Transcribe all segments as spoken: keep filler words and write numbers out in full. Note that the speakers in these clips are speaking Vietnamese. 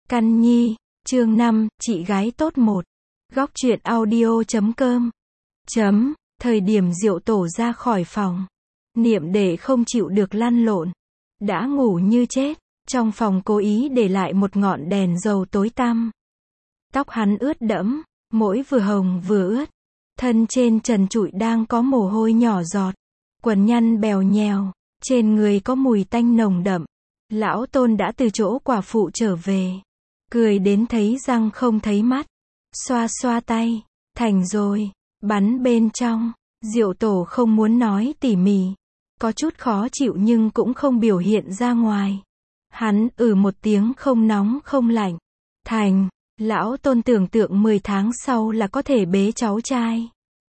Căn Nhi, chương năm, chị gái tốt một. Góc truyện audio chấm com. Chấm, thời điểm Diệu Tổ ra khỏi phòng. Niệm Đệ không chịu được lăn lộn. Đã ngủ như chết, trong phòng cố ý để lại một ngọn đèn dầu tối tăm. Tóc hắn ướt đẫm, mỗi vừa hồng vừa ướt. Thân trên trần trụi đang có mồ hôi nhỏ giọt. Quần nhăn bèo nhèo, trên người có mùi tanh nồng đậm. Lão Tôn đã từ chỗ quả phụ trở về. Cười đến thấy răng không thấy mắt. Xoa xoa tay. Thành rồi. Bắn bên trong. Diệu Tổ không muốn nói tỉ mỉ. Có chút khó chịu nhưng cũng không biểu hiện ra ngoài. Hắn ừ một tiếng không nóng không lạnh. Thành. Lão Tôn tưởng tượng mười tháng sau là có thể bế cháu trai.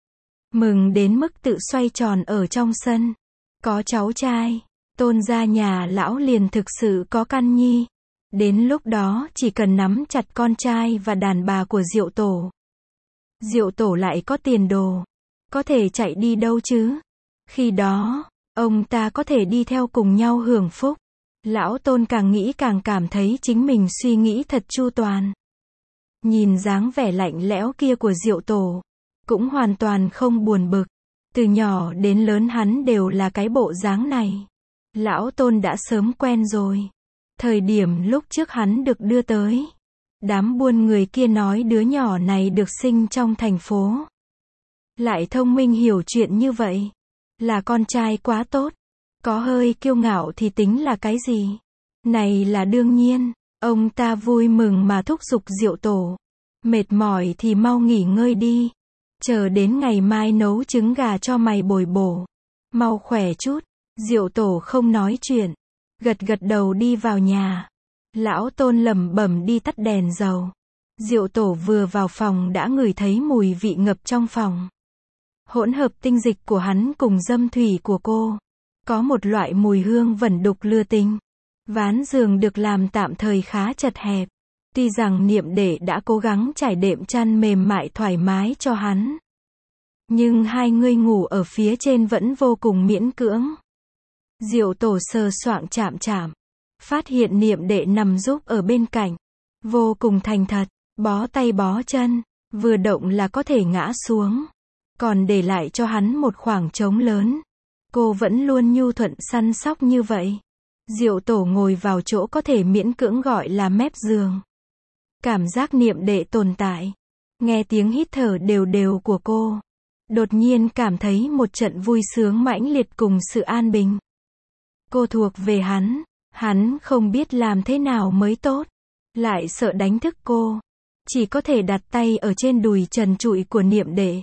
Mừng đến mức tự xoay tròn ở trong sân. Có cháu trai. Tôn gia nhà lão liền thực sự có căn nhi. Đến lúc đó chỉ cần nắm chặt con trai và đàn bà của Diệu Tổ. Diệu Tổ lại có tiền đồ. Có thể chạy đi đâu chứ? Khi đó, ông ta có thể đi theo cùng nhau hưởng phúc. Lão Tôn càng nghĩ càng cảm thấy chính mình suy nghĩ thật chu toàn. Nhìn dáng vẻ lạnh lẽo kia của Diệu Tổ, cũng hoàn toàn không buồn bực. Từ nhỏ đến lớn hắn đều là cái bộ dáng này. Lão Tôn đã sớm quen rồi. Thời điểm lúc trước hắn được đưa tới, đám buôn người kia nói đứa nhỏ này được sinh trong thành phố. Lại thông minh hiểu chuyện như vậy. Là con trai quá tốt. Có hơi kiêu ngạo thì tính là cái gì? Này là đương nhiên. Ông ta vui mừng mà thúc giục Diệu Tổ. Mệt mỏi thì mau nghỉ ngơi đi. Chờ đến ngày mai nấu trứng gà cho mày bồi bổ. Mau khỏe chút. Diệu Tổ không nói chuyện. Gật gật đầu đi vào nhà. Lão Tôn lẩm bẩm đi tắt đèn dầu. Diệu Tổ vừa vào phòng đã ngửi thấy mùi vị ngập trong phòng. Hỗn hợp tinh dịch của hắn cùng dâm thủy của cô. Có một loại mùi hương vẩn đục lừa tình. Ván giường được làm tạm thời khá chật hẹp. Tuy rằng Niệm Đệ đã cố gắng trải đệm chăn mềm mại thoải mái cho hắn. Nhưng hai người ngủ ở phía trên vẫn vô cùng miễn cưỡng. Diệu Tổ sờ soạng chạm chạm. Phát hiện Niệm Đệ nằm giúp ở bên cạnh. Vô cùng thành thật. Bó tay bó chân. Vừa động là có thể ngã xuống. Còn để lại cho hắn một khoảng trống lớn. Cô vẫn luôn nhu thuận săn sóc như vậy. Diệu Tổ ngồi vào chỗ có thể miễn cưỡng gọi là mép giường. Cảm giác Niệm Đệ tồn tại. Nghe tiếng hít thở đều đều của cô. Đột nhiên cảm thấy một trận vui sướng mãnh liệt cùng sự an bình. Cô thuộc về hắn. Hắn không biết làm thế nào mới tốt. Lại sợ đánh thức cô. Chỉ có thể đặt tay ở trên đùi trần trụi của Niệm Đệ.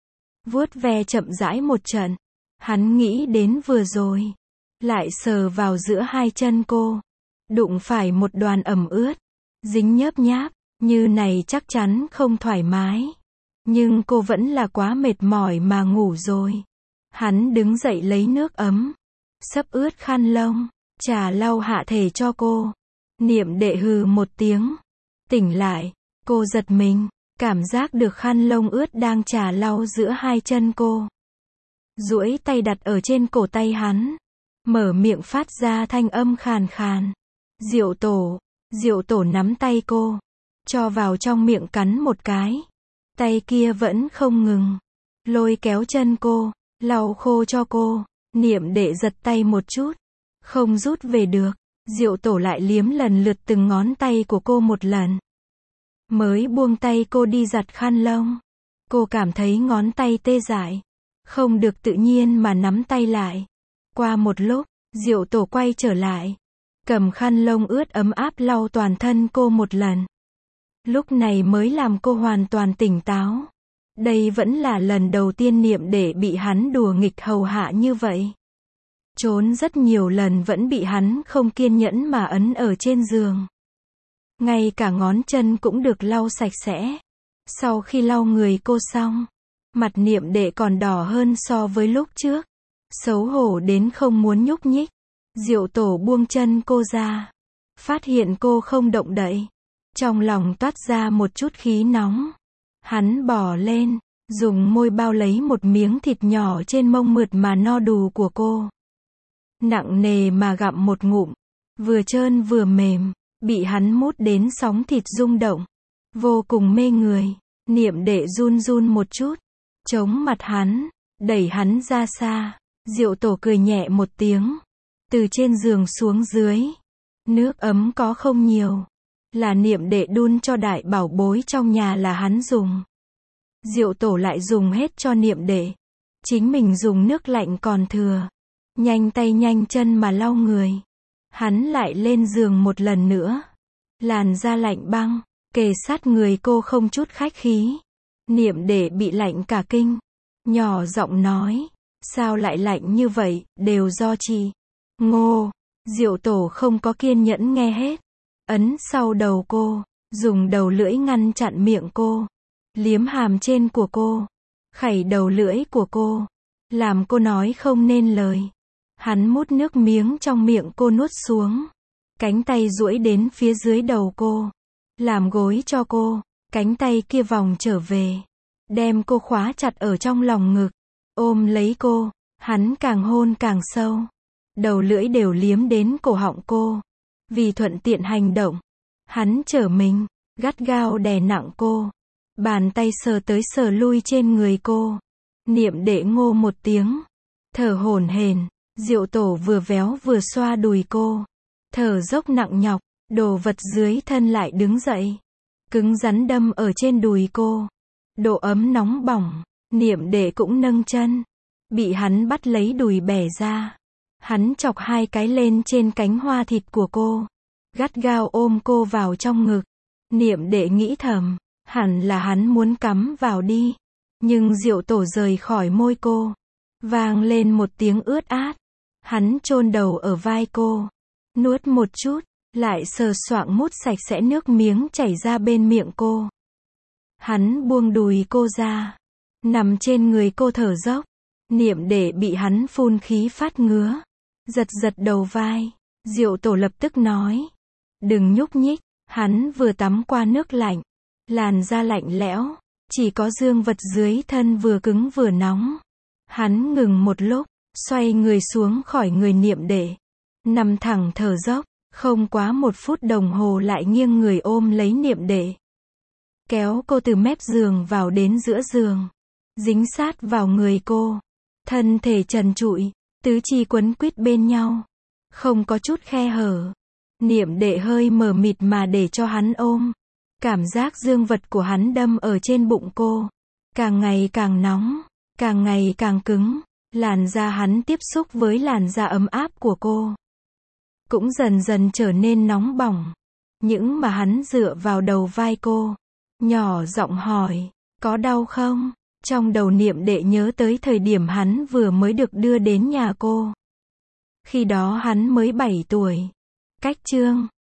Vuốt ve chậm rãi một trận. Hắn nghĩ đến vừa rồi. Lại sờ vào giữa hai chân cô. Đụng phải một đoàn ẩm ướt. Dính nhớp nháp. Như này chắc chắn không thoải mái. Nhưng cô vẫn là quá mệt mỏi mà ngủ rồi. Hắn đứng dậy lấy nước ấm. Xấp ướt khăn lông. Trà lau hạ thể cho cô. Niệm Đệ hừ một tiếng. Tỉnh lại. Cô giật mình. Cảm giác được khăn lông ướt đang trà lau giữa hai chân cô. Duỗi tay đặt ở trên cổ tay hắn. Mở miệng phát ra thanh âm khàn khàn. Diệu Tổ. Diệu Tổ nắm tay cô. Cho vào trong miệng cắn một cái. Tay kia vẫn không ngừng. Lôi kéo chân cô. Lau khô cho cô. Niệm Đệ giật tay một chút. Không rút về được. Diệu Tổ lại liếm lần lượt từng ngón tay của cô một lần. Mới buông tay cô đi giặt khăn lông. Cô cảm thấy ngón tay tê dại. Không được tự nhiên mà nắm tay lại. Qua một lúc, Diệu Tổ quay trở lại. Cầm khăn lông ướt ấm áp lau toàn thân cô một lần. Lúc này mới làm cô hoàn toàn tỉnh táo. Đây vẫn là lần đầu tiên Niệm Đệ bị hắn đùa nghịch hầu hạ như vậy. Trốn rất nhiều lần vẫn bị hắn không kiên nhẫn mà ấn ở trên giường. Ngay cả ngón chân cũng được lau sạch sẽ. Sau khi lau người cô xong, mặt Niệm Đệ còn đỏ hơn so với lúc trước. Xấu hổ đến không muốn nhúc nhích. Diệu Tổ buông chân cô ra. Phát hiện cô không động đậy. Trong lòng toát ra một chút khí nóng. Hắn bò lên, dùng môi bao lấy một miếng thịt nhỏ trên mông mượt mà no đù của cô. Nặng nề mà gặm một ngụm. Vừa trơn vừa mềm. bị hắn mút đến sóng thịt rung động, vô cùng mê người. Niệm đệ run run một chút, chống mặt hắn, đẩy hắn ra xa. Diệu tổ cười nhẹ một tiếng, từ trên giường xuống dưới. Nước ấm có không nhiều, là niệm đệ đun cho đại bảo bối trong nhà là hắn dùng. Diệu tổ lại dùng hết cho niệm đệ, chính mình dùng nước lạnh còn thừa, nhanh tay nhanh chân mà lau người. Hắn lại lên giường một lần nữa, làn da lạnh băng, kề sát người cô không chút khách khí. Niệm đệ bị lạnh cả kinh, nhỏ giọng nói, sao lại lạnh như vậy, đều do chị. Ngô, Diệu tổ không có kiên nhẫn nghe hết, ấn sau đầu cô, dùng đầu lưỡi ngăn chặn miệng cô, liếm hàm trên của cô, khẩy đầu lưỡi của cô, làm cô nói không nên lời. Hắn mút nước miếng trong miệng cô nuốt xuống, cánh tay duỗi đến phía dưới đầu cô, làm gối cho cô, cánh tay kia vòng trở về, đem cô khóa chặt ở trong lòng ngực, ôm lấy cô, hắn càng hôn càng sâu, đầu lưỡi đều liếm đến cổ họng cô. Vì thuận tiện hành động, hắn trở mình, gắt gao đè nặng cô, bàn tay sờ tới sờ lui trên người cô. Niệm đệ ngô một tiếng, thở hổn hển. Diệu tổ vừa véo vừa xoa đùi cô, thở dốc nặng nhọc, đồ vật dưới thân lại đứng dậy, cứng rắn đâm ở trên đùi cô. Độ ấm nóng bỏng, niệm đệ cũng nâng chân, bị hắn bắt lấy đùi bẻ ra. Hắn chọc hai cái lên trên cánh hoa thịt của cô, gắt gao ôm cô vào trong ngực. Niệm đệ nghĩ thầm, hẳn là hắn muốn cắm vào đi, nhưng Diệu tổ rời khỏi môi cô, vang lên một tiếng ướt át. Hắn chôn đầu ở vai cô, nuốt một chút, lại sờ soạng mút sạch sẽ nước miếng chảy ra bên miệng cô. Hắn buông đùi cô ra, nằm trên người cô thở dốc. Niệm đệ bị hắn phun khí phát ngứa, giật giật đầu vai. Diệu tổ lập tức nói, đừng nhúc nhích. Hắn vừa tắm qua nước lạnh, làn da lạnh lẽo, chỉ có dương vật dưới thân vừa cứng vừa nóng. Hắn ngừng một lúc, xoay người xuống khỏi người niệm đệ, nằm thẳng thở dốc, không quá một phút đồng hồ lại nghiêng người ôm lấy niệm đệ, kéo cô từ mép giường vào đến giữa giường, dính sát vào người cô, thân thể trần trụi, tứ chi quấn quýt bên nhau, không có chút khe hở. Niệm đệ hơi mờ mịt mà để cho hắn ôm, cảm giác dương vật của hắn đâm ở trên bụng cô, càng ngày càng nóng, càng ngày càng cứng. Làn da hắn tiếp xúc với làn da ấm áp của cô, cũng dần dần trở nên nóng bỏng. Những mà hắn dựa vào đầu vai cô, nhỏ giọng hỏi, có đau không? Trong đầu niệm đệ nhớ tới thời điểm hắn vừa mới được đưa đến nhà cô. Khi đó hắn mới bảy tuổi. Cách chương